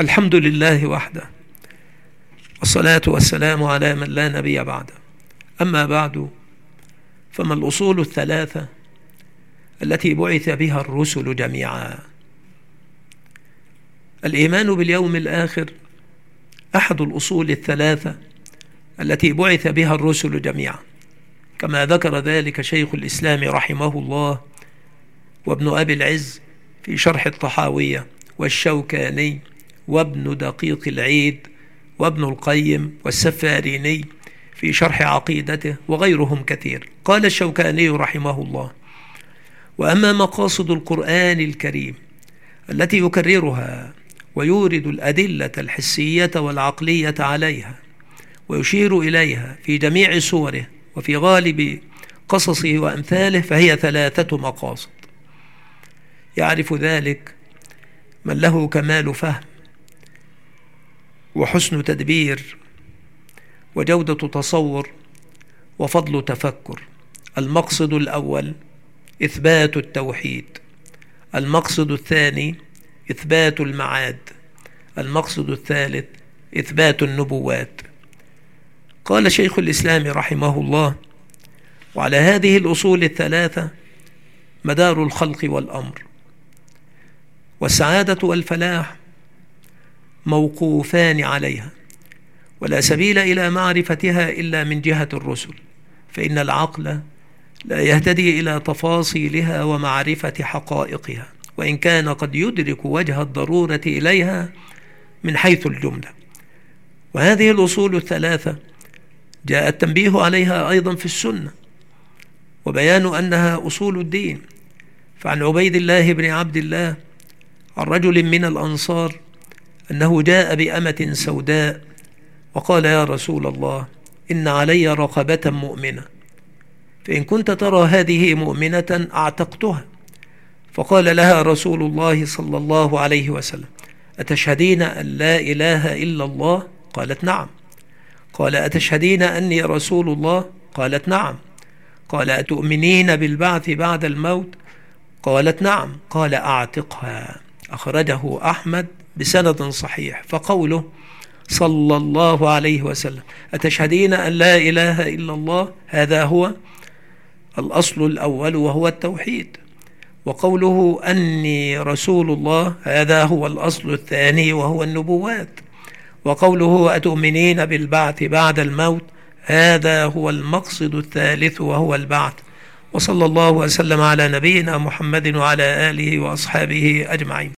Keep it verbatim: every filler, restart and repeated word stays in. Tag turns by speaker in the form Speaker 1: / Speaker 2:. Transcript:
Speaker 1: الحمد لله وحده، والصلاة والسلام على من لا نبي بعده. أما بعد، فما الأصول الثلاثة التي بعث بها الرسل جميعا؟ الإيمان باليوم الآخر أحد الأصول الثلاثة التي بعث بها الرسل جميعا، كما ذكر ذلك شيخ الإسلام رحمه الله وابن أبي العز في شرح الطحاوية، والشوكاني وابن دقيق العيد وابن القيم والسفاريني في شرح عقيدته وغيرهم كثير. قال الشوكاني رحمه الله: وأما مقاصد القرآن الكريم التي يكررها ويورد الأدلة الحسية والعقلية عليها ويشير إليها في جميع سوره وفي غالب قصصه وأمثاله، فهي ثلاثة مقاصد. يعرف ذلك من له كمال فهم وحسن تدبير وجودة تصور وفضل تفكر. المقصد الأول إثبات التوحيد، المقصد الثاني إثبات المعاد، المقصد الثالث إثبات النبوات. قال شيخ الإسلام رحمه الله: وعلى هذه الأصول الثلاثة مدار الخلق والأمر، والسعادة والفلاح موقوفان عليها، ولا سبيل إلى معرفتها إلا من جهة الرسل، فإن العقل لا يهتدي إلى تفاصيلها ومعرفة حقائقها، وإن كان قد يدرك وجه الضرورة إليها من حيث الجملة. وهذه الأصول الثلاثة جاء التنبيه عليها أيضا في السنة، وبيان أنها أصول الدين. فعن عبيد الله بن عبد الله عن رجل من الأنصار أنه جاء بأمة سوداء وقال: يا رسول الله، إن علي رقبة مؤمنة، فإن كنت ترى هذه مؤمنة أعتقتها. فقال لها رسول الله صلى الله عليه وسلم: أتشهدين أن لا إله إلا الله؟ قالت: نعم. قال: أتشهدين أني رسول الله؟ قالت: نعم. قال: أتؤمنين بالبعث بعد الموت؟ قالت: نعم. قال: أعتقها. أخرجه أحمد بسند صحيح. فقوله صلى الله عليه وسلم: أتشهدين أن لا إله إلا الله، هذا هو الأصل الأول وهو التوحيد. وقوله أني رسول الله، هذا هو الأصل الثاني وهو النبوات. وقوله أتؤمنين بالبعث بعد الموت، هذا هو المقصد الثالث وهو البعث. وصلى الله وسلم على نبينا محمد وعلى آله وأصحابه أجمعين.